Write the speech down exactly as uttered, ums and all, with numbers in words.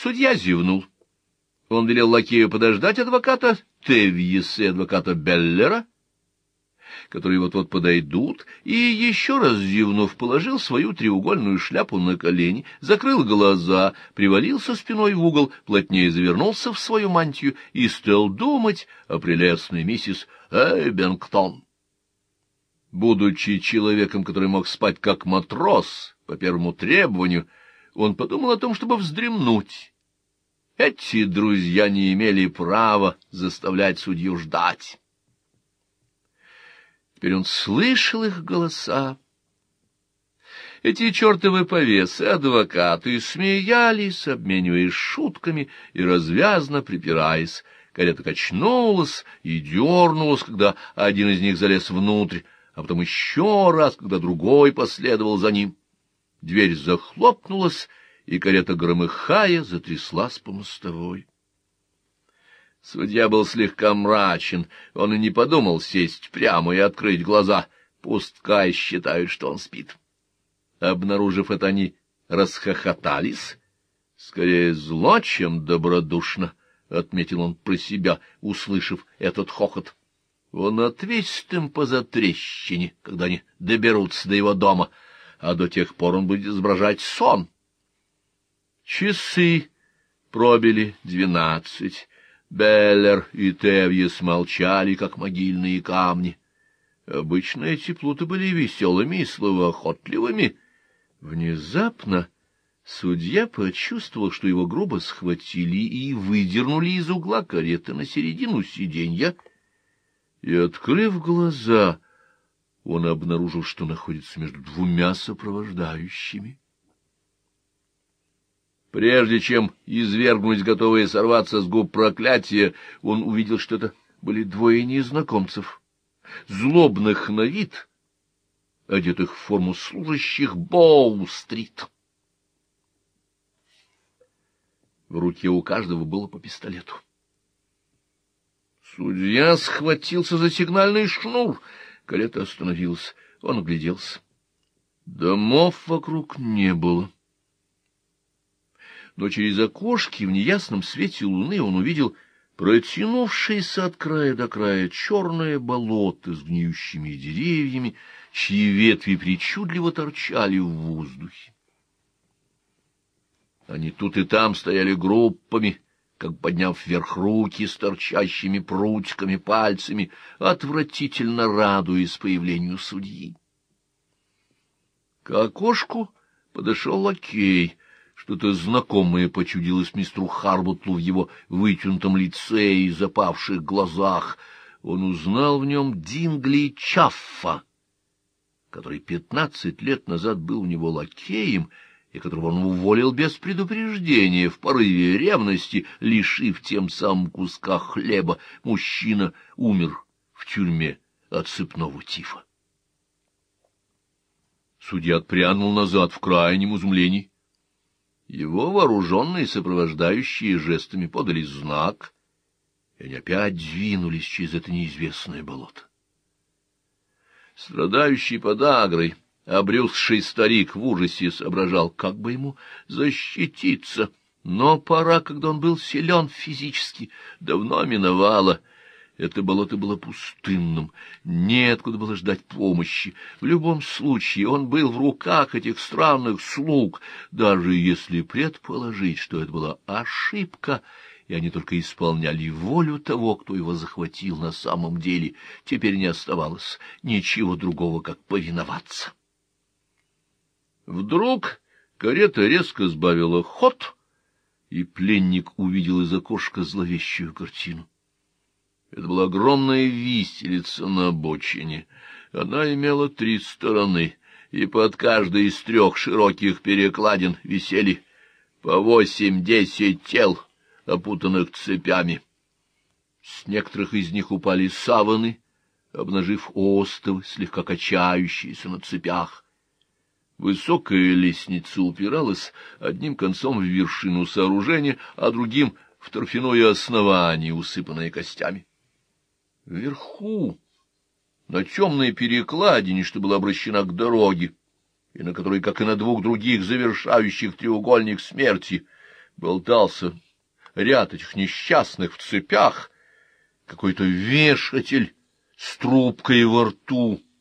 Судья зевнул. Он велел лакею подождать адвоката Тевьеса и адвоката Беллера, которые вот-вот подойдут, и, еще раз зевнув, положил свою треугольную шляпу на колени, закрыл глаза, привалился спиной в угол, плотнее завернулся в свою мантию и стал думать о прелестной миссис Эббингтон. Будучи человеком, который мог спать как матрос по первому требованию, он подумал о том, чтобы вздремнуть. Эти друзья не имели права заставлять судью ждать. Теперь он слышал их голоса. Эти чертовы повесы, адвокаты, смеялись, обмениваясь шутками и развязно припираясь. Карета качнулась и дернулась, когда один из них залез внутрь, а потом еще раз, когда другой последовал за ним. Дверь захлопнулась, и карета, громыхая, затряслась по мостовой. Судья был слегка мрачен, он и не подумал сесть прямо и открыть глаза, пускай считают, что он спит. Обнаружив это, они расхохотались, скорее зло, чем добродушно, — отметил он про себя, услышав этот хохот. Он отвесит им по затрещине, когда они доберутся до его дома, а до тех пор он будет изображать сон. Часы пробили двенадцать. Беллер и Тевьес молчали, как могильные камни. Обычно эти плуты были веселыми и словоохотливыми. Внезапно судья почувствовал, что его грубо схватили и выдернули из угла кареты на середину сиденья, и, открыв глаза, он обнаружил, что находится между двумя сопровождающими. Прежде чем извергнуть готовые сорваться с губ проклятия, он увидел, что это были двое незнакомцев, злобных на вид, одетых в форму служащих Боу-стрит. В руке у каждого было по пистолету. Судья схватился за сигнальный шнур. Карета остановилась. Он огляделся. Домов вокруг не было. Но через окошки в неясном свете луны он увидел протянувшееся от края до края черное болото с гниющими деревьями, чьи ветви причудливо торчали в воздухе. Они тут и там стояли группами, как подняв вверх руки с торчащими прутиками пальцами, отвратительно радуясь появлению судьи. К окошку подошел лакей. Что-то знакомое почудилось мистеру Харботлу в его вытянутом лице и запавших глазах. Он узнал в нем Дингли Чаффа, который пятнадцать лет назад был у него лакеем, и которого он уволил без предупреждения в порыве ревности, лишив тем самым куска хлеба. Мужчина умер в тюрьме от сыпного тифа. Судья отпрянул назад в крайнем изумлении. Его вооруженные сопровождающие жестами подали знак, и они опять двинулись через это неизвестное болото. Страдающий подагрой, обрюзгший старик в ужасе соображал, как бы ему защититься, но пора, когда он был силен физически, давно миновала. Это болото было пустынным, неоткуда было ждать помощи. В любом случае он был в руках этих странных слуг, даже если предположить, что это была ошибка, и они только исполняли волю того, кто его захватил на самом деле. Теперь не оставалось ничего другого, как повиноваться. Вдруг карета резко сбавила ход, и пленник увидел из окошка зловещую картину. Это была огромная виселица на обочине. Она имела три стороны, и под каждой из трех широких перекладин висели по восемь-десять тел, опутанных цепями. С некоторых из них упали саваны, обнажив остовы, слегка качающиеся на цепях. Высокая лестница упиралась одним концом в вершину сооружения, а другим — в торфяное основание, усыпанное костями. Вверху, на темной перекладине, что была обращена к дороге, и на которой, как и на двух других завершающих треугольник смерти, болтался ряд этих несчастных в цепях, какой-то вешатель с трубкой во рту.